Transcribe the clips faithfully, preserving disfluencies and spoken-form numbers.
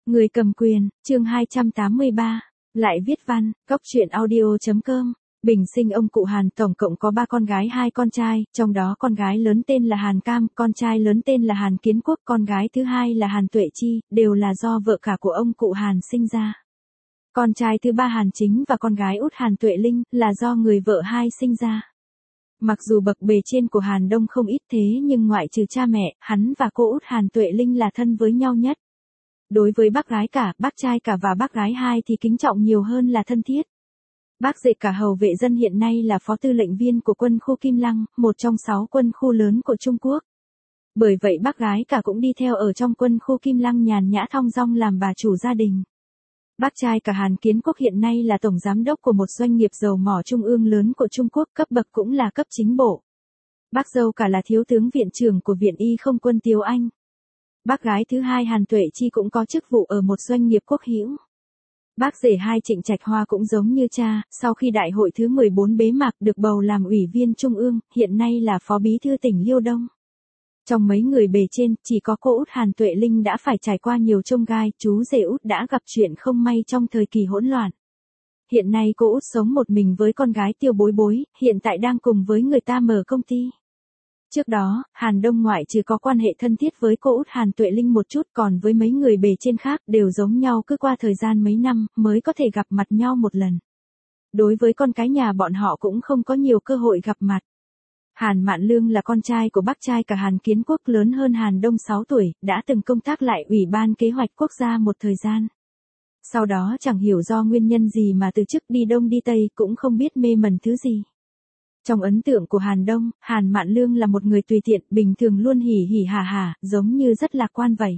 Người cầm quyền, chương hai trăm tám mươi ba. Lại viết văn, góc truyện audio.com. Bình sinh ông cụ Hàn tổng cộng có ba con gái hai con trai, trong đó con gái lớn tên là Hàn Cam, con trai lớn tên là Hàn Kiến Quốc, con gái thứ hai là Hàn Tuệ Chi, đều là do vợ cả của ông cụ Hàn sinh ra. Con trai thứ ba Hàn Chính và con gái út Hàn Tuệ Linh là do người vợ hai sinh ra. Mặc dù bậc bề trên của Hàn Đông không ít thế nhưng ngoại trừ cha mẹ, hắn và cô út Hàn Tuệ Linh là thân với nhau nhất. Đối với bác gái cả, bác trai cả và bác gái hai thì kính trọng nhiều hơn là thân thiết. Bác Dệ Cả Hầu Vệ Dân hiện nay là phó tư lệnh viên của quân khu Kim Lăng, một trong sáu quân khu lớn của Trung Quốc. Bởi vậy bác gái cả cũng đi theo ở trong quân khu Kim Lăng nhàn nhã thong dong làm bà chủ gia đình. Bác trai cả Hàn Kiến Quốc hiện nay là tổng giám đốc của một doanh nghiệp dầu mỏ trung ương lớn của Trung Quốc, cấp bậc cũng là cấp chính bộ. Bác dâu cả là thiếu tướng viện trưởng của Viện Y Không quân Tiếu Anh. Bác gái thứ hai Hàn Tuệ Chi cũng có chức vụ ở một doanh nghiệp quốc hữu. Bác rể hai Trịnh Trạch Hoa cũng giống như cha, sau khi đại hội thứ mười bốn bế mạc được bầu làm ủy viên trung ương, hiện nay là phó bí thư tỉnh Liêu Đông. Trong mấy người bề trên, chỉ có cô út Hàn Tuệ Linh đã phải trải qua nhiều chông gai, chú rể út đã gặp chuyện không may trong thời kỳ hỗn loạn. Hiện nay cô út sống một mình với con gái Tiêu Bối Bối, hiện tại đang cùng với người ta mở công ty. Trước đó, Hàn Đông ngoại trừ có quan hệ thân thiết với cô út Hàn Tuệ Linh một chút, còn với mấy người bề trên khác đều giống nhau, cứ qua thời gian mấy năm mới có thể gặp mặt nhau một lần. Đối với con cái nhà bọn họ cũng không có nhiều cơ hội gặp mặt. Hàn Mạn Lương là con trai của bác trai cả Hàn Kiến Quốc, lớn hơn Hàn Đông sáu tuổi, đã từng công tác lại Ủy ban Kế hoạch Quốc gia một thời gian. Sau đó chẳng hiểu do nguyên nhân gì mà từ chức đi Đông đi Tây, cũng không biết mê mẩn thứ gì. Trong ấn tượng của Hàn Đông, Hàn Mạn Lương là một người tùy tiện, bình thường luôn hỉ hỉ hà hà, giống như rất lạc quan vậy.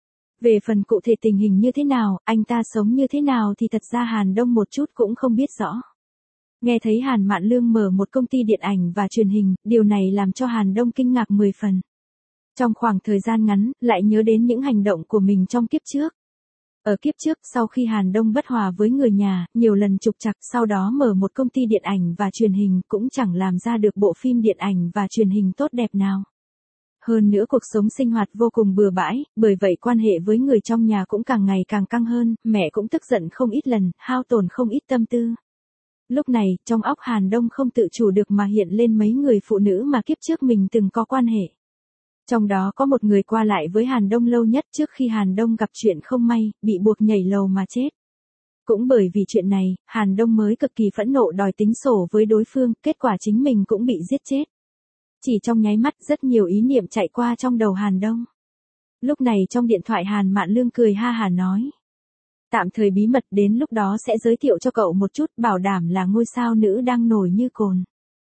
Về phần cụ thể tình hình như thế nào, anh ta sống như thế nào thì thật ra Hàn Đông một chút cũng không biết rõ. Nghe thấy Hàn Mạn Lương mở một công ty điện ảnh và truyền hình, điều này làm cho Hàn Đông kinh ngạc mười phần. Trong khoảng thời gian ngắn, lại nhớ đến những hành động của mình trong kiếp trước. Ở kiếp trước, sau khi Hàn Đông bất hòa với người nhà, nhiều lần trục trặc, sau đó mở một công ty điện ảnh và truyền hình, cũng chẳng làm ra được bộ phim điện ảnh và truyền hình tốt đẹp nào. Hơn nữa cuộc sống sinh hoạt vô cùng bừa bãi, bởi vậy quan hệ với người trong nhà cũng càng ngày càng căng hơn, mẹ cũng tức giận không ít lần, hao tổn không ít tâm tư. Lúc này, trong óc Hàn Đông không tự chủ được mà hiện lên mấy người phụ nữ mà kiếp trước mình từng có quan hệ. Trong đó có một người qua lại với Hàn Đông lâu nhất trước khi Hàn Đông gặp chuyện không may, bị buộc nhảy lầu mà chết. Cũng bởi vì chuyện này, Hàn Đông mới cực kỳ phẫn nộ đòi tính sổ với đối phương, kết quả chính mình cũng bị giết chết. Chỉ trong nháy mắt rất nhiều ý niệm chạy qua trong đầu Hàn Đông. Lúc này trong điện thoại Hàn Mạn Lương cười ha hà nói. Tạm thời bí mật, đến lúc đó sẽ giới thiệu cho cậu một chút, bảo đảm là ngôi sao nữ đang nổi như cồn.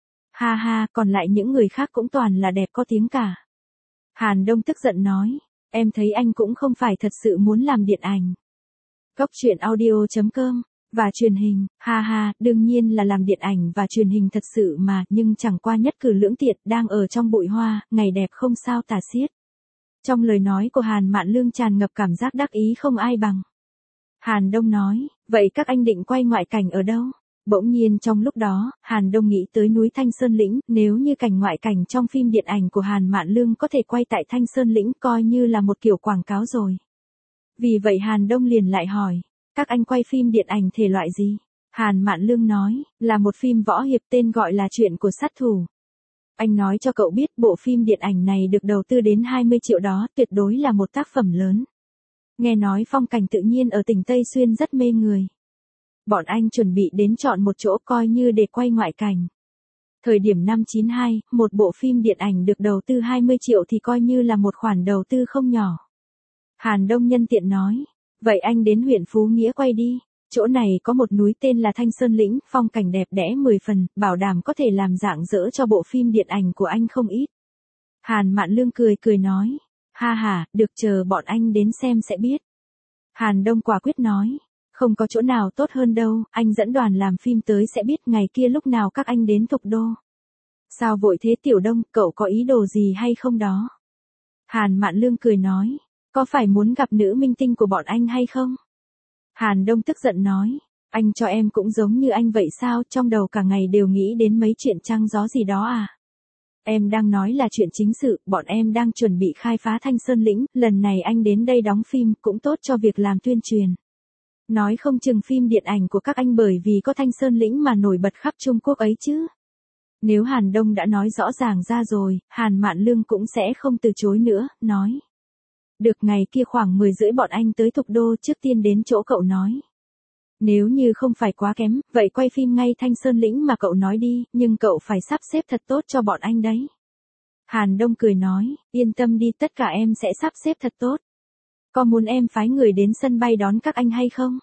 Ha ha, còn lại những người khác cũng toàn là đẹp có tiếng cả. Hàn Đông tức giận nói, em thấy anh cũng không phải thật sự muốn làm điện ảnh. Góc truyện audio.com, và truyền hình, ha ha, đương nhiên là làm điện ảnh và truyền hình thật sự mà, nhưng chẳng qua nhất cử lưỡng tiện, đang ở trong bụi hoa, ngày đẹp không sao tả xiết. Trong lời nói của Hàn Mạn Lương tràn ngập cảm giác đắc ý không ai bằng. Hàn Đông nói, vậy các anh định quay ngoại cảnh ở đâu? Bỗng nhiên trong lúc đó, Hàn Đông nghĩ tới núi Thanh Sơn Lĩnh, nếu như cảnh ngoại cảnh trong phim điện ảnh của Hàn Mạn Lương có thể quay tại Thanh Sơn Lĩnh coi như là một kiểu quảng cáo rồi. Vì vậy Hàn Đông liền lại hỏi, các anh quay phim điện ảnh thể loại gì? Hàn Mạn Lương nói, là một phim võ hiệp tên gọi là Chuyện của sát thủ. Anh nói cho cậu biết bộ phim điện ảnh này được đầu tư đến hai mươi triệu đó, tuyệt đối là một tác phẩm lớn. Nghe nói phong cảnh tự nhiên ở tỉnh Tây Xuyên rất mê người. Bọn anh chuẩn bị đến chọn một chỗ coi như để quay ngoại cảnh. Thời điểm năm chín hai, một bộ phim điện ảnh được đầu tư hai mươi triệu thì coi như là một khoản đầu tư không nhỏ. Hàn Đông nhân tiện nói, vậy anh đến huyện Phú Nghĩa quay đi, chỗ này có một núi tên là Thanh Sơn Lĩnh, phong cảnh đẹp đẽ mười phần, bảo đảm có thể làm rạng rỡ cho bộ phim điện ảnh của anh không ít. Hàn Mạn Lương cười cười nói, ha ha, được, chờ bọn anh đến xem sẽ biết. Hàn Đông quả quyết nói, không có chỗ nào tốt hơn đâu, anh dẫn đoàn làm phim tới sẽ biết ngày kia lúc nào các anh đến Thục Đô. Sao vội thế Tiểu Đông, cậu có ý đồ gì hay không đó? Hàn Mạn Lương cười nói, có phải muốn gặp nữ minh tinh của bọn anh hay không? Hàn Đông tức giận nói, anh cho em cũng giống như anh vậy sao, trong đầu cả ngày đều nghĩ đến mấy chuyện trăng gió gì đó à? Em đang nói là chuyện chính sự, bọn em đang chuẩn bị khai phá Thanh Sơn Lĩnh, lần này anh đến đây đóng phim cũng tốt cho việc làm tuyên truyền. Nói không chừng phim điện ảnh của các anh bởi vì có Thanh Sơn Lĩnh mà nổi bật khắp Trung Quốc ấy chứ. Nếu Hàn Đông đã nói rõ ràng ra rồi, Hàn Mạn Lương cũng sẽ không từ chối nữa, nói. Được, ngày kia khoảng mười rưỡi bọn anh tới Thục Đô, trước tiên đến chỗ cậu nói. Nếu như không phải quá kém, vậy quay phim ngay Thanh Sơn Lĩnh mà cậu nói đi, nhưng cậu phải sắp xếp thật tốt cho bọn anh đấy. Hàn Đông cười nói, yên tâm đi, tất cả em sẽ sắp xếp thật tốt. Có muốn em phái người đến sân bay đón các anh hay không?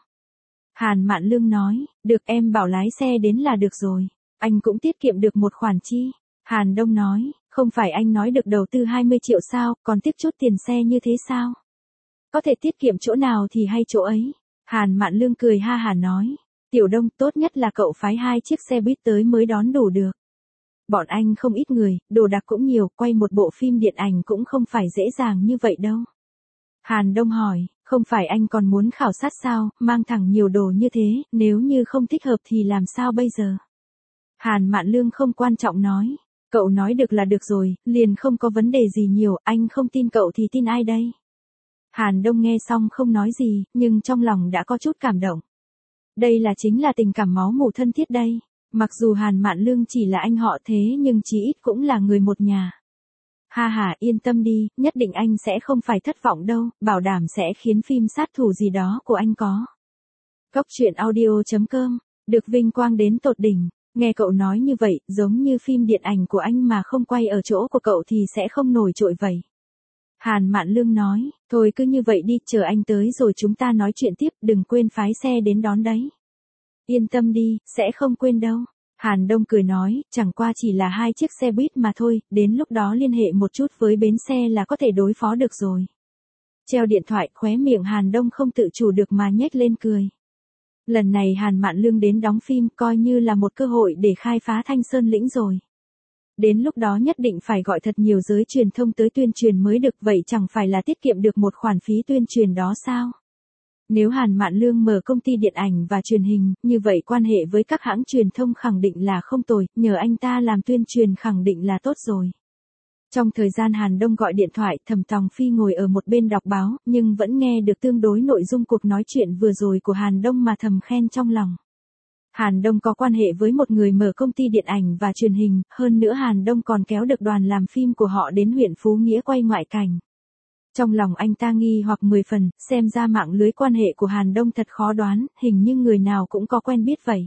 Hàn Mạn Lương nói, được, em bảo lái xe đến là được rồi. Anh cũng tiết kiệm được một khoản chi. Hàn Đông nói, không phải anh nói được đầu tư hai mươi triệu sao, còn tiếp chút tiền xe như thế sao? Có thể tiết kiệm chỗ nào thì hay chỗ ấy. Hàn Mạn Lương cười ha hả nói, Tiểu Đông, tốt nhất là cậu phái hai chiếc xe buýt tới mới đón đủ được. Bọn anh không ít người, đồ đạc cũng nhiều, quay một bộ phim điện ảnh cũng không phải dễ dàng như vậy đâu. Hàn Đông hỏi, không phải anh còn muốn khảo sát sao, mang thẳng nhiều đồ như thế, nếu như không thích hợp thì làm sao bây giờ? Hàn Mạn Lương không quan trọng nói, cậu nói được là được rồi, liền không có vấn đề gì nhiều, anh không tin cậu thì tin ai đây? Hàn Đông nghe xong không nói gì, nhưng trong lòng đã có chút cảm động. Đây là chính là tình cảm máu mủ thân thiết đây. Mặc dù Hàn Mạn Lương chỉ là anh họ thế nhưng chí ít cũng là người một nhà. Ha ha, yên tâm đi, nhất định anh sẽ không phải thất vọng đâu, bảo đảm sẽ khiến phim sát thủ gì đó của anh có. Cốc truyện audio chấm com, được vinh quang đến tột đỉnh. Nghe cậu nói như vậy, giống như phim điện ảnh của anh mà không quay ở chỗ của cậu thì sẽ không nổi trội vậy. Hàn Mạn Lương nói, thôi cứ như vậy đi, chờ anh tới rồi chúng ta nói chuyện tiếp, đừng quên phái xe đến đón đấy. Yên tâm đi, sẽ không quên đâu. Hàn Đông cười nói, chẳng qua chỉ là hai chiếc xe buýt mà thôi, đến lúc đó liên hệ một chút với bến xe là có thể đối phó được rồi. Treo điện thoại, khóe miệng Hàn Đông không tự chủ được mà nhếch lên cười. Lần này Hàn Mạn Lương đến đóng phim coi như là một cơ hội để khai phá Thanh Sơn Lĩnh rồi. Đến lúc đó nhất định phải gọi thật nhiều giới truyền thông tới tuyên truyền mới được, vậy chẳng phải là tiết kiệm được một khoản phí tuyên truyền đó sao? Nếu Hàn Mạn Lương mở công ty điện ảnh và truyền hình, như vậy quan hệ với các hãng truyền thông khẳng định là không tồi, nhờ anh ta làm tuyên truyền khẳng định là tốt rồi. Trong thời gian Hàn Đông gọi điện thoại, Thẩm Tòng Phi ngồi ở một bên đọc báo, nhưng vẫn nghe được tương đối nội dung cuộc nói chuyện vừa rồi của Hàn Đông mà thầm khen trong lòng. Hàn Đông có quan hệ với một người mở công ty điện ảnh và truyền hình, hơn nữa Hàn Đông còn kéo được đoàn làm phim của họ đến huyện Phú Nghĩa quay ngoại cảnh. Trong lòng anh ta nghi hoặc mười phần, xem ra mạng lưới quan hệ của Hàn Đông thật khó đoán, hình như người nào cũng có quen biết vậy.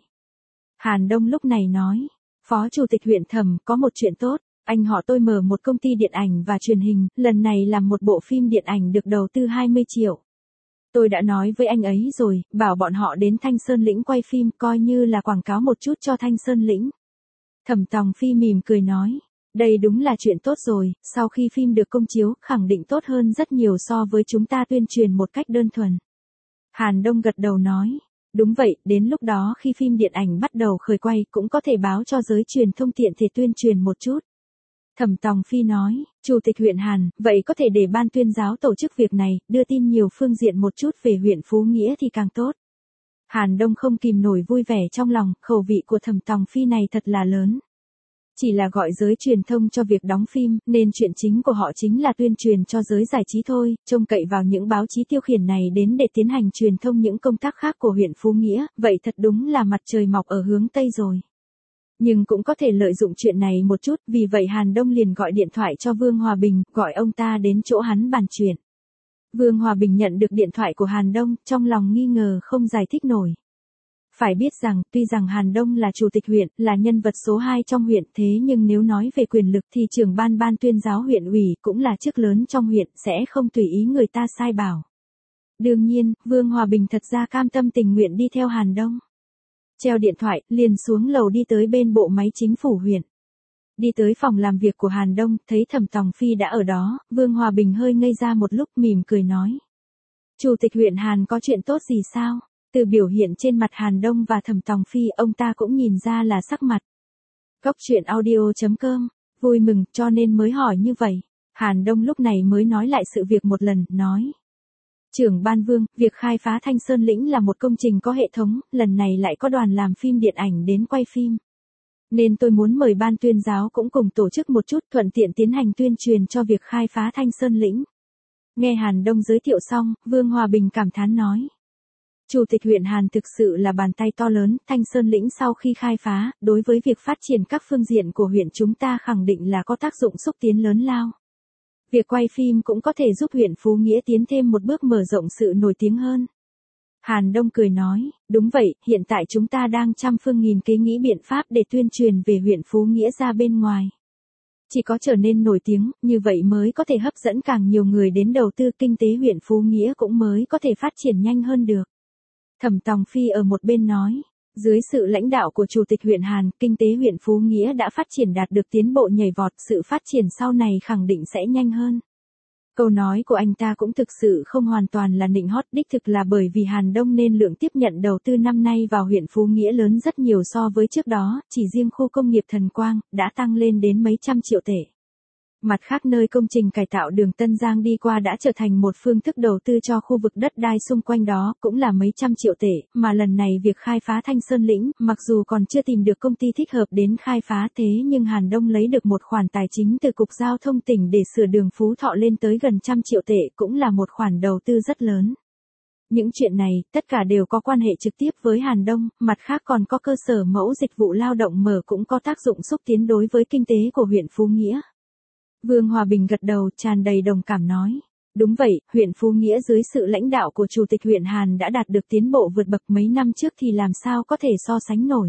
Hàn Đông lúc này nói, Phó Chủ tịch huyện Thẩm, có một chuyện tốt, anh họ tôi mở một công ty điện ảnh và truyền hình, lần này làm một bộ phim điện ảnh được đầu tư hai mươi triệu. Tôi đã nói với anh ấy rồi, bảo bọn họ đến Thanh Sơn Lĩnh quay phim, coi như là quảng cáo một chút cho Thanh Sơn Lĩnh. Thẩm Tòng Phi mỉm cười nói, đây đúng là chuyện tốt rồi, sau khi phim được công chiếu, khẳng định tốt hơn rất nhiều so với chúng ta tuyên truyền một cách đơn thuần. Hàn Đông gật đầu nói, đúng vậy, đến lúc đó khi phim điện ảnh bắt đầu khởi quay cũng có thể báo cho giới truyền thông tiện thể tuyên truyền một chút. Thẩm Tòng Phi nói, Chủ tịch huyện Hàn, vậy có thể để ban tuyên giáo tổ chức việc này, đưa tin nhiều phương diện một chút về huyện Phú Nghĩa thì càng tốt. Hàn Đông không kìm nổi vui vẻ trong lòng, khẩu vị của Thẩm Tòng Phi này thật là lớn. Chỉ là gọi giới truyền thông cho việc đóng phim, nên chuyện chính của họ chính là tuyên truyền cho giới giải trí thôi, trông cậy vào những báo chí tiêu khiển này đến để tiến hành truyền thông những công tác khác của huyện Phú Nghĩa, vậy thật đúng là mặt trời mọc ở hướng Tây rồi. Nhưng cũng có thể lợi dụng chuyện này một chút, vì vậy Hàn Đông liền gọi điện thoại cho Vương Hòa Bình, gọi ông ta đến chỗ hắn bàn chuyện. Vương Hòa Bình nhận được điện thoại của Hàn Đông, trong lòng nghi ngờ không giải thích nổi. Phải biết rằng, tuy rằng Hàn Đông là chủ tịch huyện, là nhân vật số hai trong huyện, thế nhưng nếu nói về quyền lực thì trưởng ban ban tuyên giáo huyện ủy cũng là chức lớn trong huyện, sẽ không tùy ý người ta sai bảo. Đương nhiên, Vương Hòa Bình thật ra cam tâm tình nguyện đi theo Hàn Đông. Treo điện thoại, liền xuống lầu đi tới bên bộ máy chính phủ huyện. Đi tới phòng làm việc của Hàn Đông, thấy Thẩm Tòng Phi đã ở đó, Vương Hòa Bình hơi ngây ra một lúc, mỉm cười nói. Chủ tịch huyện Hàn có chuyện tốt gì sao? Từ biểu hiện trên mặt Hàn Đông và Thẩm Tòng Phi, ông ta cũng nhìn ra là sắc mặt. Cốc truyện audio chấm com, vui mừng, cho nên mới hỏi như vậy. Hàn Đông lúc này mới nói lại sự việc một lần, nói. Trưởng ban Vương, việc khai phá Thanh Sơn Lĩnh là một công trình có hệ thống, lần này lại có đoàn làm phim điện ảnh đến quay phim. Nên tôi muốn mời ban tuyên giáo cũng cùng tổ chức một chút, thuận tiện tiến hành tuyên truyền cho việc khai phá Thanh Sơn lĩnh. Nghe Hàn Đông giới thiệu xong, Vương Hòa Bình cảm thán nói. Chủ tịch huyện Hàn thực sự là bàn tay to lớn, Thanh Sơn lĩnh sau khi khai phá, đối với việc phát triển các phương diện của huyện chúng ta khẳng định là có tác dụng xúc tiến lớn lao. Việc quay phim cũng có thể giúp huyện Phú Nghĩa tiến thêm một bước mở rộng sự nổi tiếng hơn. Hàn Đông cười nói, đúng vậy, hiện tại chúng ta đang trăm phương nghìn kế nghĩ biện pháp để tuyên truyền về huyện Phú Nghĩa ra bên ngoài. Chỉ có trở nên nổi tiếng, như vậy mới có thể hấp dẫn càng nhiều người đến đầu tư, kinh tế huyện Phú Nghĩa cũng mới có thể phát triển nhanh hơn được. Thẩm Tòng Phi ở một bên nói, dưới sự lãnh đạo của Chủ tịch huyện Hàn, kinh tế huyện Phú Nghĩa đã phát triển đạt được tiến bộ nhảy vọt, sự phát triển sau này khẳng định sẽ nhanh hơn. Câu nói của anh ta cũng thực sự không hoàn toàn là nịnh hót, đích thực là bởi vì Hàn Đông nên lượng tiếp nhận đầu tư năm nay vào huyện Phú Nghĩa lớn rất nhiều so với trước đó, chỉ riêng khu công nghiệp Thần Quang, đã tăng lên đến mấy trăm triệu tệ. Mặt khác nơi công trình cải tạo đường Tân Giang đi qua đã trở thành một phương thức đầu tư cho khu vực đất đai xung quanh đó, cũng là mấy trăm triệu tệ, mà lần này việc khai phá Thanh Sơn lĩnh, mặc dù còn chưa tìm được công ty thích hợp đến khai phá thế nhưng Hàn Đông lấy được một khoản tài chính từ Cục Giao thông tỉnh để sửa đường Phú Thọ lên tới gần trăm triệu tệ, cũng là một khoản đầu tư rất lớn. Những chuyện này, tất cả đều có quan hệ trực tiếp với Hàn Đông, mặt khác còn có cơ sở mẫu dịch vụ lao động mở cũng có tác dụng xúc tiến đối với kinh tế của huyện Phú Nghĩa. Vương Hòa Bình gật đầu, tràn đầy đồng cảm nói. Đúng vậy, huyện Phú Nghĩa dưới sự lãnh đạo của Chủ tịch huyện Hàn đã đạt được tiến bộ vượt bậc, mấy năm trước thì làm sao có thể so sánh nổi.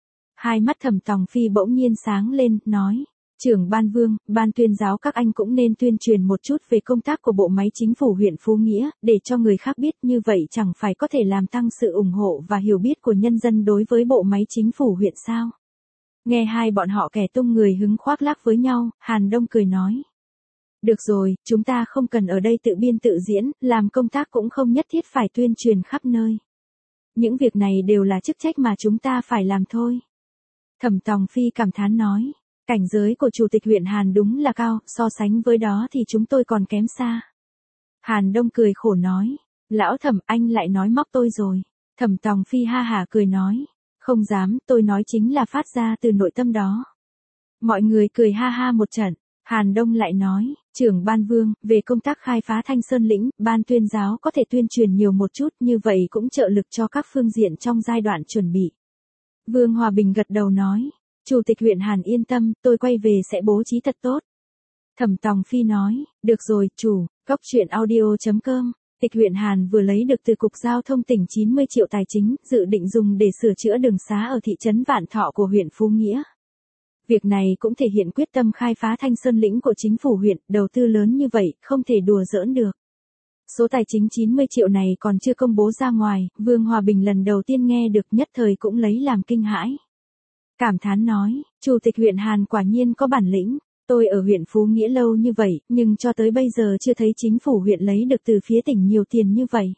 Hai mắt Thẩm Tòng Phi bỗng nhiên sáng lên, nói. Trưởng ban Vương, ban tuyên giáo các anh cũng nên tuyên truyền một chút về công tác của bộ máy chính phủ huyện Phú Nghĩa, để cho người khác biết, như vậy chẳng phải có thể làm tăng sự ủng hộ và hiểu biết của nhân dân đối với bộ máy chính phủ huyện sao. Nghe hai bọn họ kẻ tung người hứng khoác lác với nhau, Hàn Đông cười nói. Được rồi, chúng ta không cần ở đây tự biên tự diễn, làm công tác cũng không nhất thiết phải tuyên truyền khắp nơi. Những việc này đều là chức trách mà chúng ta phải làm thôi. Thẩm Tòng Phi cảm thán nói, cảnh giới của Chủ tịch huyện Hàn đúng là cao, so sánh với đó thì chúng tôi còn kém xa. Hàn Đông cười khổ nói, lão Thẩm anh lại nói móc tôi rồi. Thẩm Tòng Phi ha hả cười nói. Không dám, tôi nói chính là phát ra từ nội tâm đó. Mọi người cười ha ha một trận, Hàn Đông lại nói, trưởng ban Vương, về công tác khai phá Thanh Sơn lĩnh, ban tuyên giáo có thể tuyên truyền nhiều một chút, như vậy cũng trợ lực cho các phương diện trong giai đoạn chuẩn bị. Vương Hòa Bình gật đầu nói, Chủ tịch huyện Hàn yên tâm, tôi quay về sẽ bố trí thật tốt. Thẩm Tòng Phi nói, được rồi, chủ, cóc truyện audio chấm com. Tịch huyện Hàn vừa lấy được từ Cục Giao thông tỉnh chín mươi triệu tài chính, dự định dùng để sửa chữa đường xá ở thị trấn Vạn Thọ của huyện Phú Nghĩa. Việc này cũng thể hiện quyết tâm khai phá Thanh Sơn lĩnh của chính phủ huyện, đầu tư lớn như vậy, không thể đùa giỡn được. Số tài chính chín mươi triệu này còn chưa công bố ra ngoài, Vương Hòa Bình lần đầu tiên nghe được, nhất thời cũng lấy làm kinh hãi. Cảm thán nói, Chủ tịch huyện Hàn quả nhiên có bản lĩnh. Tôi ở huyện Phú Nghĩa lâu như vậy, nhưng cho tới bây giờ chưa thấy chính phủ huyện lấy được từ phía tỉnh nhiều tiền như vậy.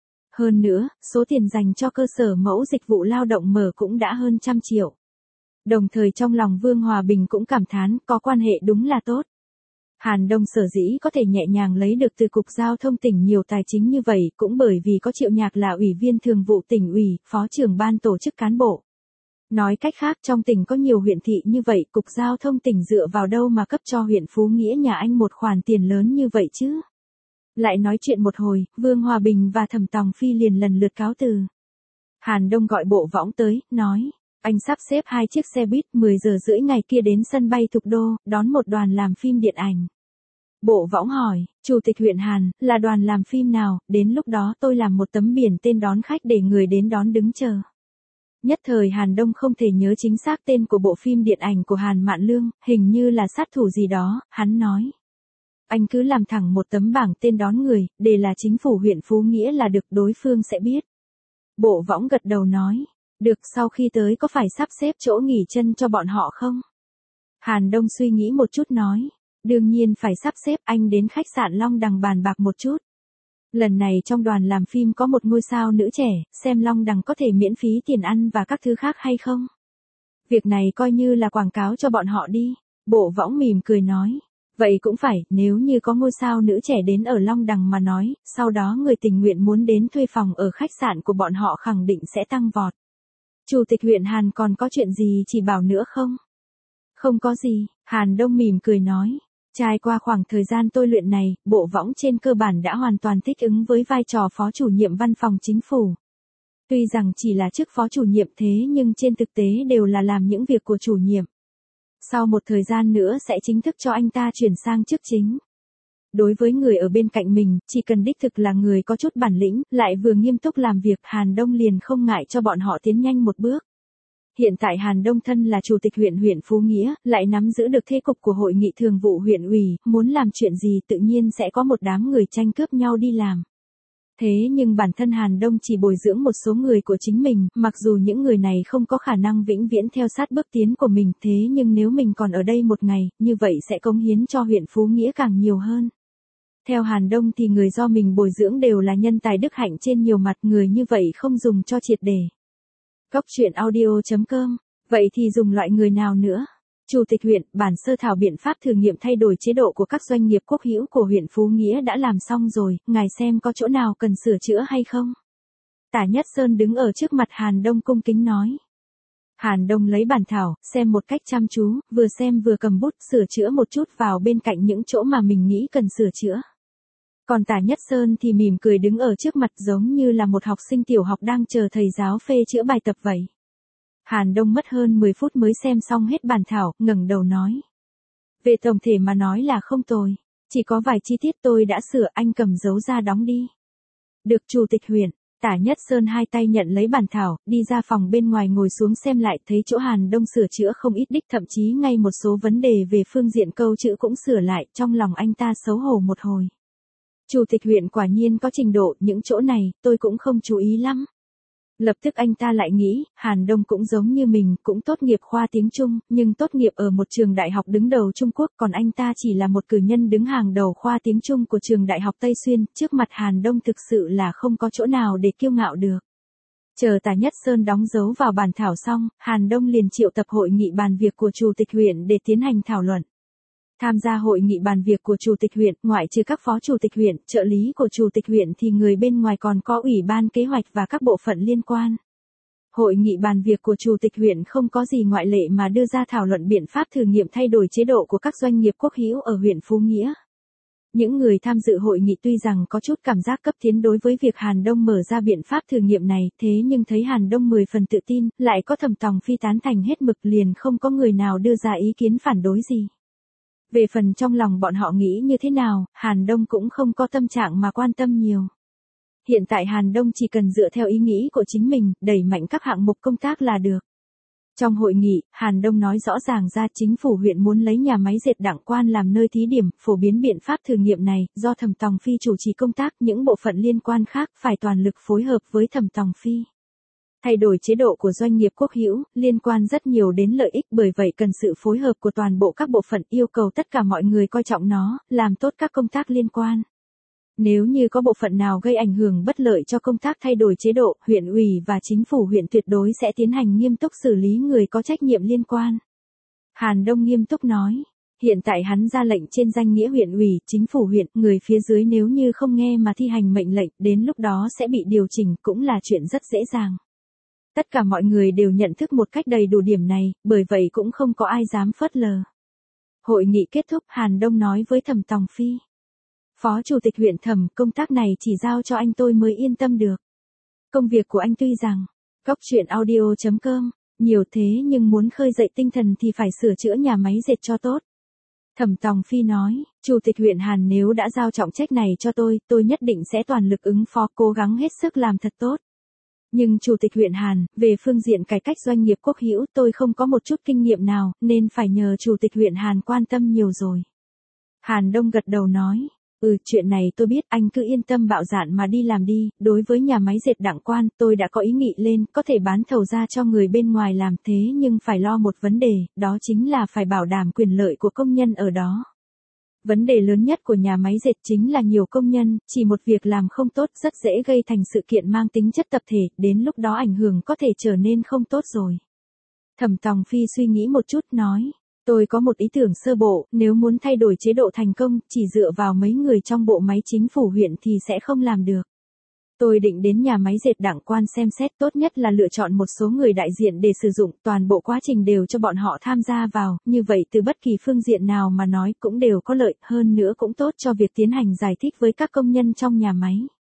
Hơn nữa, số tiền dành cho cơ sở mẫu dịch vụ lao động mở cũng đã hơn trăm triệu. Đồng thời trong lòng Vương Hòa Bình cũng cảm thán, có quan hệ đúng là tốt. Hàn Đông sở dĩ có thể nhẹ nhàng lấy được từ Cục Giao thông tỉnh nhiều tài chính như vậy, cũng bởi vì có Triệu Nhạc là ủy viên thường vụ tỉnh ủy, phó trưởng ban tổ chức cán bộ. Nói cách khác, trong tỉnh có nhiều huyện thị như vậy, Cục Giao thông tỉnh dựa vào đâu mà cấp cho huyện Phú Nghĩa nhà anh một khoản tiền lớn như vậy chứ? Lại nói chuyện một hồi, Vương Hòa Bình và Thẩm Tòng Phi liền lần lượt cáo từ. Hàn Đông gọi bộ võng tới, nói, anh sắp xếp hai chiếc xe buýt mười giờ rưỡi ngày kia đến sân bay Thục Đô, đón một đoàn làm phim điện ảnh. Bộ võng hỏi, Chủ tịch huyện Hàn, là đoàn làm phim nào, đến lúc đó tôi làm một tấm biển tên đón khách để người đến đón đứng chờ. Nhất thời Hàn Đông không thể nhớ chính xác tên của bộ phim điện ảnh của Hàn Mạn Lương, hình như là sát thủ gì đó, hắn nói. Anh cứ làm thẳng một tấm bảng tên đón người, để là chính phủ huyện Phú Nghĩa là được, đối phương sẽ biết. Bộ võng gật đầu nói, được, sau khi tới có phải sắp xếp chỗ nghỉ chân cho bọn họ không? Hàn Đông suy nghĩ một chút nói, đương nhiên phải sắp xếp, anh đến khách sạn Long Đằng bàn bạc một chút. Lần này trong đoàn làm phim có một ngôi sao nữ trẻ, xem Long Đằng có thể miễn phí tiền ăn và các thứ khác hay không? Việc này coi như là quảng cáo cho bọn họ đi. Bộ võng mỉm cười nói. Vậy cũng phải, nếu như có ngôi sao nữ trẻ đến ở Long Đằng mà nói, sau đó người tình nguyện muốn đến thuê phòng ở khách sạn của bọn họ khẳng định sẽ tăng vọt. Chủ tịch huyện Hàn còn có chuyện gì chỉ bảo nữa không? Không có gì, Hàn Đông mỉm cười nói. Trải qua khoảng thời gian tôi luyện này, Bộ Võng trên cơ bản đã hoàn toàn thích ứng với vai trò phó chủ nhiệm văn phòng chính phủ. Tuy rằng chỉ là chức phó chủ nhiệm thế nhưng trên thực tế đều là làm những việc của chủ nhiệm. Sau một thời gian nữa sẽ chính thức cho anh ta chuyển sang chức chính. Đối với người ở bên cạnh mình, chỉ cần đích thực là người có chút bản lĩnh, lại vừa nghiêm túc làm việc, Hàn Đông liền không ngại cho bọn họ tiến nhanh một bước. Hiện tại Hàn Đông thân là chủ tịch huyện huyện Phú Nghĩa, lại nắm giữ được thế cục của hội nghị thường vụ huyện ủy, muốn làm chuyện gì tự nhiên sẽ có một đám người tranh cướp nhau đi làm. Thế nhưng bản thân Hàn Đông chỉ bồi dưỡng một số người của chính mình, mặc dù những người này không có khả năng vĩnh viễn theo sát bước tiến của mình, thế nhưng nếu mình còn ở đây một ngày, như vậy sẽ cống hiến cho huyện Phú Nghĩa càng nhiều hơn. Theo Hàn Đông thì người do mình bồi dưỡng đều là nhân tài đức hạnh trên nhiều mặt, người như vậy không dùng cho triệt để. Cốc truyện audio chấm com, vậy thì dùng loại người nào nữa? Chủ tịch huyện, bản sơ thảo biện pháp thử nghiệm thay đổi chế độ của các doanh nghiệp quốc hữu của huyện Phú Nghĩa đã làm xong rồi, ngài xem có chỗ nào cần sửa chữa hay không? Tả Nhất Sơn đứng ở trước mặt Hàn Đông cung kính nói. Hàn Đông lấy bản thảo, xem một cách chăm chú, vừa xem vừa cầm bút sửa chữa một chút vào bên cạnh những chỗ mà mình nghĩ cần sửa chữa. Còn Tả Nhất Sơn thì mỉm cười đứng ở trước mặt giống như là một học sinh tiểu học đang chờ thầy giáo phê chữa bài tập vậy. Hàn Đông mất hơn mười phút mới xem xong hết bản thảo, ngẩng đầu nói. Về tổng thể mà nói là không tồi. Chỉ có vài chi tiết tôi đã sửa, anh cầm dấu ra đóng đi. Được chủ tịch huyện, Tả Nhất Sơn hai tay nhận lấy bản thảo, đi ra phòng bên ngoài ngồi xuống xem lại, thấy chỗ Hàn Đông sửa chữa không ít đích, thậm chí ngay một số vấn đề về phương diện câu chữ cũng sửa lại, trong lòng anh ta xấu hổ một hồi. Chủ tịch huyện quả nhiên có trình độ, những chỗ này, tôi cũng không chú ý lắm. Lập tức anh ta lại nghĩ, Hàn Đông cũng giống như mình, cũng tốt nghiệp khoa tiếng Trung, nhưng tốt nghiệp ở một trường đại học đứng đầu Trung Quốc, còn anh ta chỉ là một cử nhân đứng hàng đầu khoa tiếng Trung của trường đại học Tây Xuyên, trước mặt Hàn Đông thực sự là không có chỗ nào để kiêu ngạo được. Chờ Tả Nhất Sơn đóng dấu vào bản thảo xong, Hàn Đông liền triệu tập hội nghị bàn việc của chủ tịch huyện để tiến hành thảo luận. Tham gia hội nghị bàn việc của chủ tịch huyện, ngoại trừ các phó chủ tịch huyện, trợ lý của chủ tịch huyện thì người bên ngoài còn có ủy ban kế hoạch và các bộ phận liên quan. Hội nghị bàn việc của chủ tịch huyện không có gì ngoại lệ mà đưa ra thảo luận biện pháp thử nghiệm thay đổi chế độ của các doanh nghiệp quốc hữu ở huyện Phú Nghĩa. Những người tham dự hội nghị tuy rằng có chút cảm giác cấp tiến đối với việc Hàn Đông mở ra biện pháp thử nghiệm này, thế nhưng thấy Hàn Đông mười phần tự tin, lại có Thẩm Tòng Phi tán thành hết mực, liền không có người nào đưa ra ý kiến phản đối gì. Về phần trong lòng bọn họ nghĩ như thế nào, Hàn Đông cũng không có tâm trạng mà quan tâm nhiều. Hiện tại Hàn Đông chỉ cần dựa theo ý nghĩ của chính mình, đẩy mạnh các hạng mục công tác là được. Trong hội nghị, Hàn Đông nói rõ ràng ra chính phủ huyện muốn lấy nhà máy dệt Đặng Quan làm nơi thí điểm, phổ biến biện pháp thử nghiệm này, do Thẩm Tòng Phi chủ trì công tác, những bộ phận liên quan khác phải toàn lực phối hợp với Thẩm Tòng Phi. Thay đổi chế độ của doanh nghiệp quốc hữu, liên quan rất nhiều đến lợi ích, bởi vậy cần sự phối hợp của toàn bộ các bộ phận, yêu cầu tất cả mọi người coi trọng nó, làm tốt các công tác liên quan. Nếu như có bộ phận nào gây ảnh hưởng bất lợi cho công tác thay đổi chế độ, huyện ủy và chính phủ huyện tuyệt đối sẽ tiến hành nghiêm túc xử lý người có trách nhiệm liên quan. Hàn Đông nghiêm túc nói. Hiện tại hắn ra lệnh trên danh nghĩa huyện ủy, chính phủ huyện, người phía dưới nếu như không nghe mà thi hành mệnh lệnh, đến lúc đó sẽ bị điều chỉnh, cũng là chuyện rất dễ dàng. Tất cả mọi người đều nhận thức một cách đầy đủ điểm này, bởi vậy cũng không có ai dám phớt lờ. Hội nghị kết thúc, Hàn Đông nói với Thẩm Tòng Phi. Phó chủ tịch huyện Thẩm, công tác này chỉ giao cho anh tôi mới yên tâm được. Công việc của anh tuy rằng, cốc truyện audio chấm com, nhiều thế nhưng muốn khơi dậy tinh thần thì phải sửa chữa nhà máy dệt cho tốt. Thẩm Tòng Phi nói, chủ tịch huyện Hàn nếu đã giao trọng trách này cho tôi, tôi nhất định sẽ toàn lực ứng phó, cố gắng hết sức làm thật tốt. Nhưng chủ tịch huyện Hàn, về phương diện cải cách doanh nghiệp quốc hữu tôi không có một chút kinh nghiệm nào, nên phải nhờ chủ tịch huyện Hàn quan tâm nhiều rồi. Hàn Đông gật đầu nói, ừ chuyện này tôi biết, anh cứ yên tâm bạo dạn mà đi làm đi, đối với nhà máy dệt Đặng Quan tôi đã có ý nghị lên, có thể bán thầu ra cho người bên ngoài làm, thế nhưng phải lo một vấn đề, đó chính là phải bảo đảm quyền lợi của công nhân ở đó. Vấn đề lớn nhất của nhà máy dệt chính là nhiều công nhân, chỉ một việc làm không tốt rất dễ gây thành sự kiện mang tính chất tập thể, đến lúc đó ảnh hưởng có thể trở nên không tốt rồi. Thẩm Tòng Phi suy nghĩ một chút nói, tôi có một ý tưởng sơ bộ, nếu muốn thay đổi chế độ thành công, chỉ dựa vào mấy người trong bộ máy chính phủ huyện thì sẽ không làm được. Tôi định đến nhà máy dệt Đặng Quan xem xét, tốt nhất là lựa chọn một số người đại diện để sử dụng, toàn bộ quá trình đều cho bọn họ tham gia vào, như vậy từ bất kỳ phương diện nào mà nói cũng đều có lợi, hơn nữa cũng tốt cho việc tiến hành giải thích với các công nhân trong nhà máy.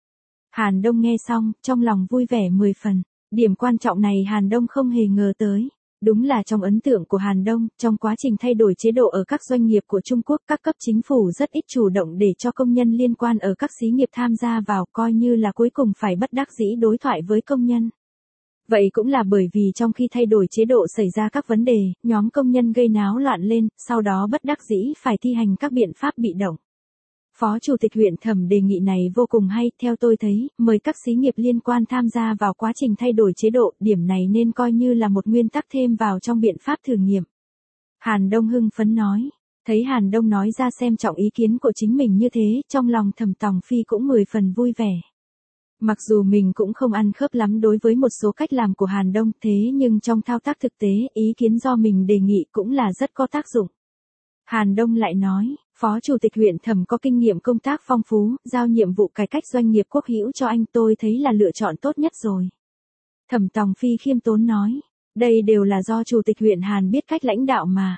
Hàn Đông nghe xong, trong lòng vui vẻ mười phần. Điểm quan trọng này Hàn Đông không hề ngờ tới. Đúng là trong ấn tượng của Hàn Đông, trong quá trình thay đổi chế độ ở các doanh nghiệp của Trung Quốc, các cấp chính phủ rất ít chủ động để cho công nhân liên quan ở các xí nghiệp tham gia vào, coi như là cuối cùng phải bất đắc dĩ đối thoại với công nhân. Vậy cũng là bởi vì trong khi thay đổi chế độ xảy ra các vấn đề, nhóm công nhân gây náo loạn lên, sau đó bất đắc dĩ phải thi hành các biện pháp bị động. Phó Chủ tịch huyện Thẩm đề nghị này vô cùng hay, theo tôi thấy, mời các xí nghiệp liên quan tham gia vào quá trình thay đổi chế độ, điểm này nên coi như là một nguyên tắc thêm vào trong biện pháp thử nghiệm. Hàn Đông hưng phấn nói, thấy Hàn Đông nói ra xem trọng ý kiến của chính mình như thế, trong lòng Thẩm Tòng Phi cũng mười phần vui vẻ. Mặc dù mình cũng không ăn khớp lắm đối với một số cách làm của Hàn Đông, thế nhưng trong thao tác thực tế, ý kiến do mình đề nghị cũng là rất có tác dụng. Hàn Đông lại nói, Phó Chủ tịch huyện Thẩm có kinh nghiệm công tác phong phú, giao nhiệm vụ cải cách doanh nghiệp quốc hữu cho anh, tôi thấy là lựa chọn tốt nhất rồi. Thẩm Tòng Phi khiêm tốn nói, đây đều là do Chủ tịch huyện Hàn biết cách lãnh đạo mà.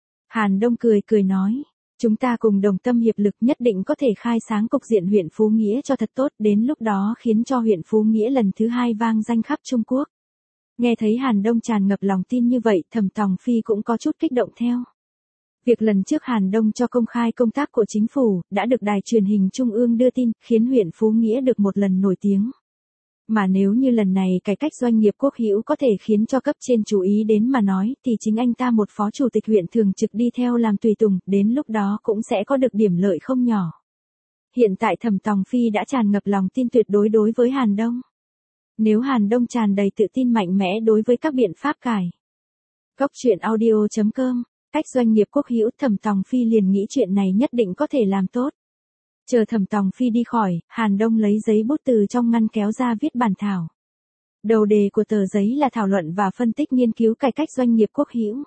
Hàn Đông cười cười nói, chúng ta cùng đồng tâm hiệp lực nhất định có thể khai sáng cục diện huyện Phú Nghĩa cho thật tốt, đến lúc đó khiến cho huyện Phú Nghĩa lần thứ hai vang danh khắp Trung Quốc. Nghe thấy Hàn Đông tràn ngập lòng tin như vậy, Thẩm Tòng Phi cũng có chút kích động theo. Việc lần trước Hàn Đông cho công khai công tác của chính phủ, đã được đài truyền hình Trung ương đưa tin, khiến huyện Phú Nghĩa được một lần nổi tiếng. Mà nếu như lần này cải cách doanh nghiệp quốc hữu có thể khiến cho cấp trên chú ý đến mà nói, thì chính anh ta một phó chủ tịch huyện thường trực đi theo làm tùy tùng, đến lúc đó cũng sẽ có được điểm lợi không nhỏ. Hiện tại Thẩm Tòng Phi đã tràn ngập lòng tin tuyệt đối đối với Hàn Đông. Nếu Hàn Đông tràn đầy tự tin mạnh mẽ đối với các biện pháp cải Góc truyện audio chấm com, cách doanh nghiệp quốc hữu, Thẩm Tòng Phi liền nghĩ chuyện này nhất định có thể làm tốt. Chờ Thẩm Tòng Phi đi khỏi, Hàn Đông lấy giấy bút từ trong ngăn kéo ra viết bản thảo. Đầu đề của tờ giấy là thảo luận và phân tích nghiên cứu cải cách doanh nghiệp quốc hữu.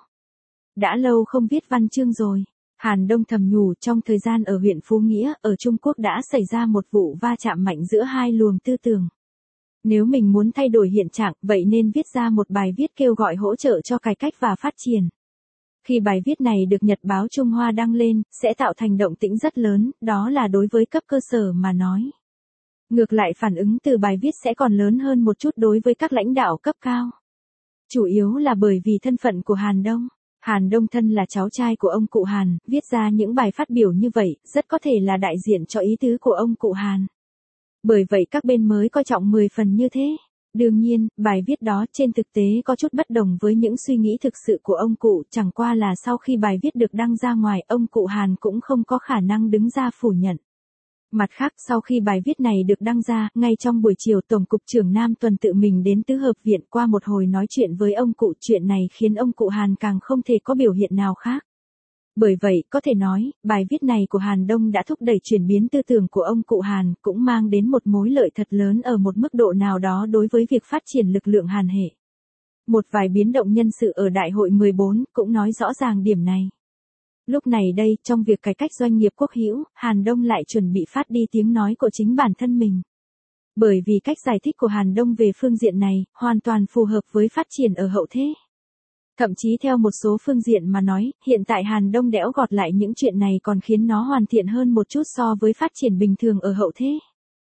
Đã lâu không viết văn chương rồi. Hàn Đông thầm nhủ, trong thời gian ở huyện Phú Nghĩa, ở Trung Quốc đã xảy ra một vụ va chạm mạnh giữa hai luồng tư tưởng. Nếu mình muốn thay đổi hiện trạng, vậy nên viết ra một bài viết kêu gọi hỗ trợ cho cải cách và phát triển. Khi bài viết này được Nhật báo Trung Hoa đăng lên, sẽ tạo thành động tĩnh rất lớn, đó là đối với cấp cơ sở mà nói. Ngược lại phản ứng từ bài viết sẽ còn lớn hơn một chút đối với các lãnh đạo cấp cao. Chủ yếu là bởi vì thân phận của Hàn Đông. Hàn Đông thân là cháu trai của ông cụ Hàn, viết ra những bài phát biểu như vậy, rất có thể là đại diện cho ý tứ của ông cụ Hàn. Bởi vậy các bên mới coi trọng mười phần như thế. Đương nhiên, bài viết đó trên thực tế có chút bất đồng với những suy nghĩ thực sự của ông cụ, chẳng qua là sau khi bài viết được đăng ra ngoài, ông cụ Hàn cũng không có khả năng đứng ra phủ nhận. Mặt khác, sau khi bài viết này được đăng ra, ngay trong buổi chiều Tổng cục trưởng Nam Tuần tự mình đến Tứ Hợp Viện qua một hồi nói chuyện với ông cụ, chuyện này khiến ông cụ Hàn càng không thể có biểu hiện nào khác. Bởi vậy, có thể nói, bài viết này của Hàn Đông đã thúc đẩy chuyển biến tư tưởng của ông cụ Hàn, cũng mang đến một mối lợi thật lớn ở một mức độ nào đó đối với việc phát triển lực lượng Hàn hệ. Một vài biến động nhân sự ở Đại hội mười bốn cũng nói rõ ràng điểm này. Lúc này đây, trong việc cải cách doanh nghiệp quốc hữu, Hàn Đông lại chuẩn bị phát đi tiếng nói của chính bản thân mình. Bởi vì cách giải thích của Hàn Đông về phương diện này, hoàn toàn phù hợp với phát triển ở hậu thế. Thậm chí theo một số phương diện mà nói, hiện tại Hàn Đông đẽo gọt lại những chuyện này còn khiến nó hoàn thiện hơn một chút so với phát triển bình thường ở hậu thế.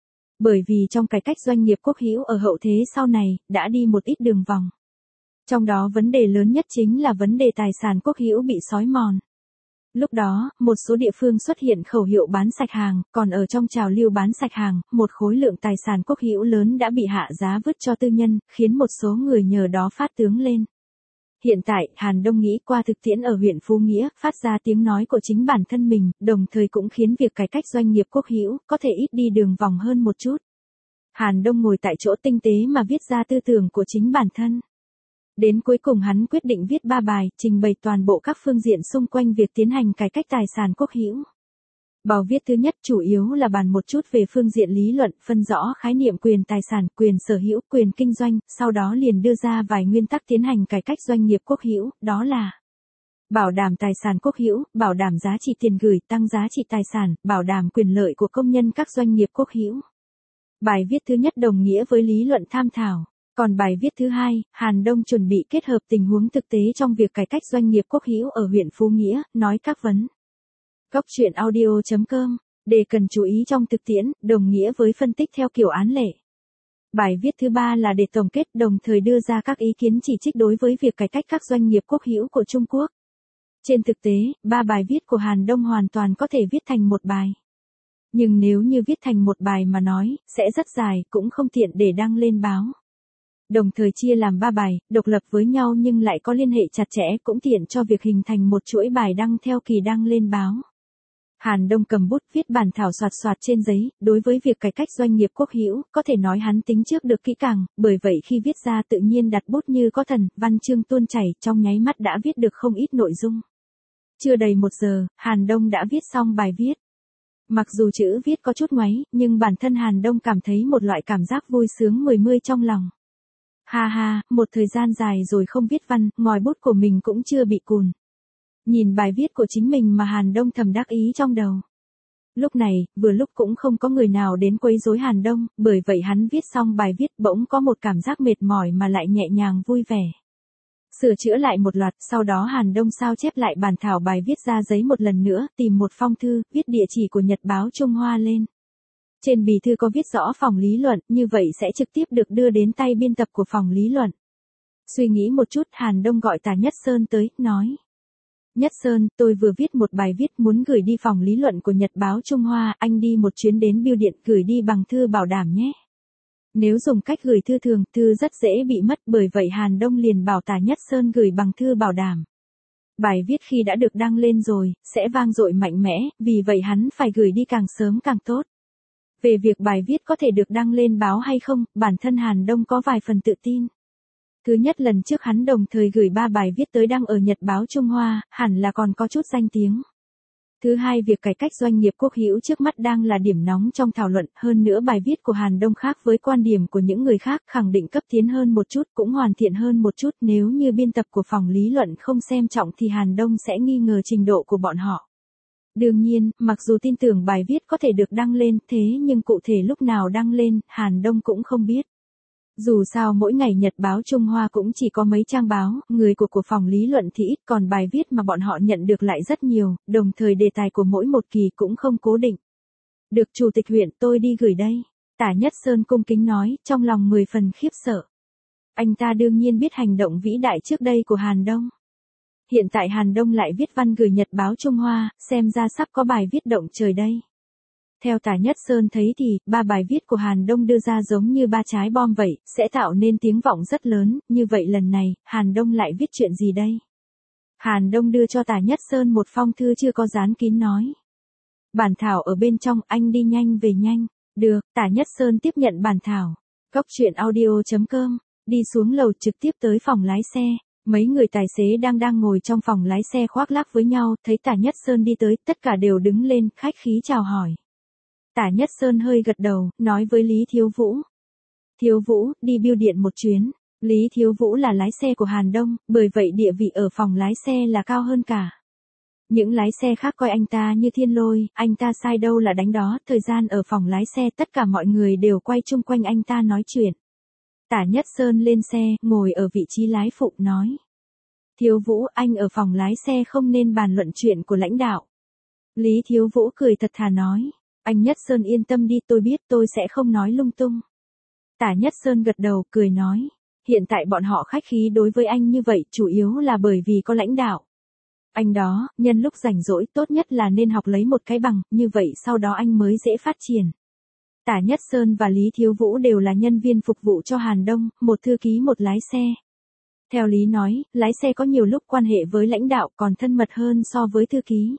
Bởi vì trong cải cách doanh nghiệp quốc hữu ở hậu thế sau này, đã đi một ít đường vòng. Trong đó vấn đề lớn nhất chính là vấn đề tài sản quốc hữu bị xói mòn. Lúc đó, một số địa phương xuất hiện khẩu hiệu bán sạch hàng, còn ở trong trào lưu bán sạch hàng, một khối lượng tài sản quốc hữu lớn đã bị hạ giá vứt cho tư nhân, khiến một số người nhờ đó phát tướng lên. Hiện tại, Hàn Đông nghĩ qua thực tiễn ở huyện Phú Nghĩa, phát ra tiếng nói của chính bản thân mình, đồng thời cũng khiến việc cải cách doanh nghiệp quốc hữu có thể ít đi đường vòng hơn một chút. Hàn Đông ngồi tại chỗ tinh tế mà viết ra tư tưởng của chính bản thân. Đến cuối cùng hắn quyết định viết ba bài, trình bày toàn bộ các phương diện xung quanh việc tiến hành cải cách tài sản quốc hữu. Bài viết thứ nhất chủ yếu là bàn một chút về phương diện lý luận, phân rõ khái niệm quyền tài sản, quyền sở hữu, quyền kinh doanh, sau đó liền đưa ra vài nguyên tắc tiến hành cải cách doanh nghiệp quốc hữu, đó là bảo đảm tài sản quốc hữu, bảo đảm giá trị tiền gửi, tăng giá trị tài sản, bảo đảm quyền lợi của công nhân các doanh nghiệp quốc hữu. Bài viết thứ nhất đồng nghĩa với lý luận tham thảo. Còn bài viết thứ hai, Hàn Đông chuẩn bị kết hợp tình huống thực tế trong việc cải cách doanh nghiệp quốc hữu ở huyện Phú Nghĩa, nói các vấn. Góc truyện audio chấm com, để cần chú ý trong thực tiễn, đồng nghĩa với phân tích theo kiểu án lệ. Bài viết thứ ba là để tổng kết đồng thời đưa ra các ý kiến chỉ trích đối với việc cải cách các doanh nghiệp quốc hữu của Trung Quốc. Trên thực tế, ba bài viết của Hàn Đông hoàn toàn có thể viết thành một bài. Nhưng nếu như viết thành một bài mà nói, sẽ rất dài, cũng không tiện để đăng lên báo. Đồng thời chia làm ba bài, độc lập với nhau nhưng lại có liên hệ chặt chẽ, cũng tiện cho việc hình thành một chuỗi bài đăng theo kỳ đăng lên báo. Hàn Đông cầm bút viết bản thảo soạt soạt trên giấy, đối với việc cải cách doanh nghiệp quốc hữu, có thể nói hắn tính trước được kỹ càng, bởi vậy khi viết ra tự nhiên đặt bút như có thần, văn chương tuôn chảy, trong nháy mắt đã viết được không ít nội dung. Chưa đầy một giờ, Hàn Đông đã viết xong bài viết. Mặc dù chữ viết có chút ngoáy, nhưng bản thân Hàn Đông cảm thấy một loại cảm giác vui sướng mười mươi trong lòng. Ha ha, một thời gian dài rồi không viết văn, ngòi bút của mình cũng chưa bị cùn. Nhìn bài viết của chính mình mà Hàn Đông thầm đắc ý trong đầu. Lúc này, vừa lúc cũng không có người nào đến quấy rối Hàn Đông, bởi vậy hắn viết xong bài viết bỗng có một cảm giác mệt mỏi mà lại nhẹ nhàng vui vẻ. Sửa chữa lại một loạt, sau đó Hàn Đông sao chép lại bản thảo bài viết ra giấy một lần nữa, tìm một phong thư, viết địa chỉ của Nhật báo Trung Hoa lên. Trên bì thư có viết rõ phòng lý luận, như vậy sẽ trực tiếp được đưa đến tay biên tập của phòng lý luận. Suy nghĩ một chút, Hàn Đông gọi Tả Nhất Sơn tới, nói. Nhất Sơn, tôi vừa viết một bài viết muốn gửi đi phòng lý luận của Nhật báo Trung Hoa, anh đi một chuyến đến bưu điện gửi đi bằng thư bảo đảm nhé. Nếu dùng cách gửi thư thường, thư rất dễ bị mất, bởi vậy Hàn Đông liền bảo Tả Nhất Sơn gửi bằng thư bảo đảm. Bài viết khi đã được đăng lên rồi, sẽ vang dội mạnh mẽ, vì vậy hắn phải gửi đi càng sớm càng tốt. Về việc bài viết có thể được đăng lên báo hay không, bản thân Hàn Đông có vài phần tự tin. Thứ nhất, lần trước hắn đồng thời gửi ba bài viết tới đăng ở Nhật báo Trung Hoa, hẳn là còn có chút danh tiếng. Thứ hai, việc cải cách doanh nghiệp quốc hữu trước mắt đang là điểm nóng trong thảo luận, hơn nữa bài viết của Hàn Đông khác với quan điểm của những người khác, khẳng định cấp tiến hơn một chút, cũng hoàn thiện hơn một chút, nếu như biên tập của phòng lý luận không xem trọng thì Hàn Đông sẽ nghi ngờ trình độ của bọn họ. Đương nhiên, mặc dù tin tưởng bài viết có thể được đăng lên, thế nhưng cụ thể lúc nào đăng lên, Hàn Đông cũng không biết. Dù sao mỗi ngày Nhật báo Trung Hoa cũng chỉ có mấy trang báo, người của của phòng lý luận thì ít, còn bài viết mà bọn họ nhận được lại rất nhiều, đồng thời đề tài của mỗi một kỳ cũng không cố định. Được chủ tịch huyện, tôi đi gửi đây. Tả Nhất Sơn cung kính nói, trong lòng mười phần khiếp sợ. Anh ta đương nhiên biết hành động vĩ đại trước đây của Hàn Đông. Hiện tại Hàn Đông lại viết văn gửi Nhật báo Trung Hoa, xem ra sắp có bài viết động trời đây. Theo Tả Nhất Sơn thấy thì, ba bài viết của Hàn Đông đưa ra giống như ba trái bom vậy, sẽ tạo nên tiếng vọng rất lớn, như vậy lần này, Hàn Đông lại viết chuyện gì đây? Hàn Đông đưa cho Tả Nhất Sơn một phong thư chưa có dán kín nói. Bản thảo ở bên trong, anh đi nhanh về nhanh. Được, Tả Nhất Sơn tiếp nhận bản thảo. Góc truyện audio chấm com, đi xuống lầu trực tiếp tới phòng lái xe. Mấy người tài xế đang đang ngồi trong phòng lái xe khoác lác với nhau, thấy Tả Nhất Sơn đi tới, tất cả đều đứng lên, khách khí chào hỏi. Tả Nhất Sơn hơi gật đầu, nói với Lý Thiếu Vũ. Thiếu Vũ, đi bưu điện một chuyến. Lý Thiếu Vũ là lái xe của Hàn Đông, bởi vậy địa vị ở phòng lái xe là cao hơn cả. Những lái xe khác coi anh ta như thiên lôi, anh ta sai đâu là đánh đó, thời gian ở phòng lái xe tất cả mọi người đều quay chung quanh anh ta nói chuyện. Tả Nhất Sơn lên xe, ngồi ở vị trí lái phụ, nói. Thiếu Vũ, anh ở phòng lái xe không nên bàn luận chuyện của lãnh đạo. Lý Thiếu Vũ cười thật thà nói. Anh Nhất Sơn yên tâm đi, tôi biết tôi sẽ không nói lung tung. Tả Nhất Sơn gật đầu, cười nói. Hiện tại bọn họ khách khí đối với anh như vậy, chủ yếu là bởi vì có lãnh đạo. Anh đó, nhân lúc rảnh rỗi tốt nhất là nên học lấy một cái bằng, như vậy sau đó anh mới dễ phát triển. Tả Nhất Sơn và Lý Thiếu Vũ đều là nhân viên phục vụ cho Hàn Đông, một thư ký một lái xe. Theo Lý nói, lái xe có nhiều lúc quan hệ với lãnh đạo còn thân mật hơn so với thư ký.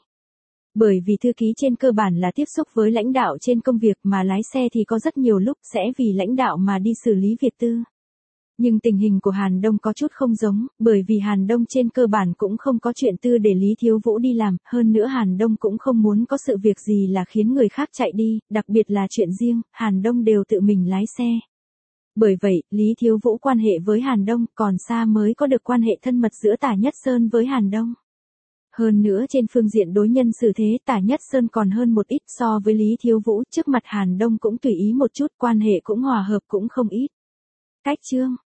Bởi vì thư ký trên cơ bản là tiếp xúc với lãnh đạo trên công việc, mà lái xe thì có rất nhiều lúc sẽ vì lãnh đạo mà đi xử lý việc tư. Nhưng tình hình của Hàn Đông có chút không giống, bởi vì Hàn Đông trên cơ bản cũng không có chuyện tư để Lý Thiếu Vũ đi làm, hơn nữa Hàn Đông cũng không muốn có sự việc gì là khiến người khác chạy đi, đặc biệt là chuyện riêng, Hàn Đông đều tự mình lái xe. Bởi vậy, Lý Thiếu Vũ quan hệ với Hàn Đông còn xa mới có được quan hệ thân mật giữa Tả Nhất Sơn với Hàn Đông. Hơn nữa trên phương diện đối nhân xử thế Tả Nhất Sơn còn hơn một ít so với Lý Thiếu Vũ, trước mặt Hàn Đông cũng tùy ý một chút, quan hệ cũng hòa hợp cũng không ít. Cách chương